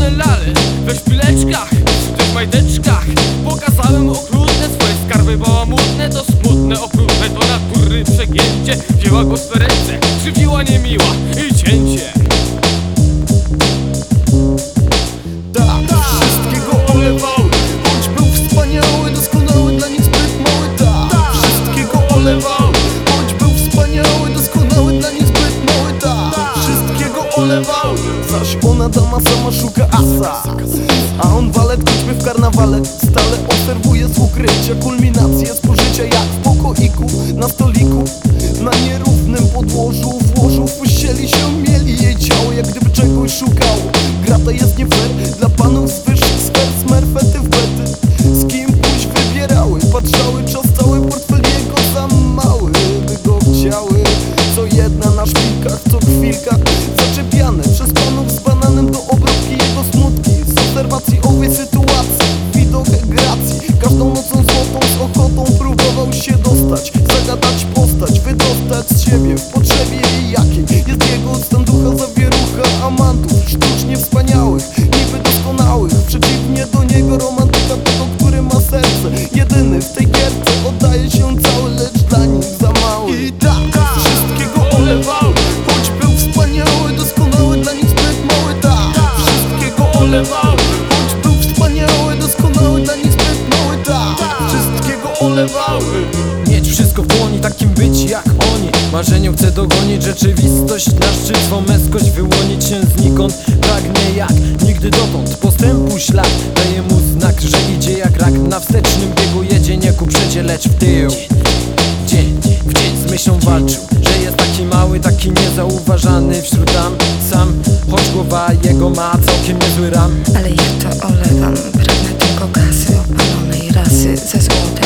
lale we szpileczkach, w tych majdeczkach. Pokazałem okrutne swoje skarby bałamutne. To smutne, okrutne, to natury przegięcie. Wzięła go w ręce, krzywiła niemiła i cięcie. Tak, wszystkiego olewały, choć był wspaniały, doskonały, dla nich zbyt mały. Tak, wszystkiego olewały, choć był wspaniały, doskonały, dla nich zbyt mały. Tak, wszystkiego olewały, zaś ona dama sama szuka asa, a on walet, choćby w karnawale stale obserwuje z ukrycia kulminację spożycia, jak w pokoiku, na stoliku, na nierównym podłożu włożył w pościeli się mieli jej ciało, jak gdyby czegoś szukało. Grata jest nie fair dla panów z wyższych sfer, smerfety w bety, z kim pójść wybierały, patrzały czas cały, portfel jego za mały, by go chciały. Co jedna na szpilkach, co chwilka zaczepiane przez panów z bananem do obróbki jego smutki. Z obserwacji owej sytuacji, widok gracji, każdą nocą złotą z ochotą próbował się dostać, zagadać postać, wydostać z siebie w potrzebie jej jakiej. Jest jego stan ducha, zawierucha amantów sztucznie wspaniałych, niby doskonałych. Przeciwnie do niego romantyka, tego, który ma serce jedyny w tej gierce, oddaje się cały, lecz dla nich za mały. I tak, wszystkiego olewały, choć był wspaniały, doskonały, dla nich zbyt mały. Tak, wszystkiego olewały, choć był wspaniały, doskonały, dla nich zbyt mały. Tak, wszystkiego olewały. Mieć wszystko w dłoni, takim być jak oni. Marzeniom chcę dogonić rzeczywistość, na szczyt swą męskość wyłonić się znikąd. Pragnie jak nigdy dotąd postępu ślad, daje mu znak, że idzie jak rak. Na wstecznym biegu jedzie nie ku przecie, lecz w tył. Dzień w dzień z myślą walczył, że jest taki mały, taki niezauważany wśród dam. Sam, choć głowa jego ma całkiem niezły ram. Ale ja to olewam, pragnę tylko kasy, opalonej rasy ze złota.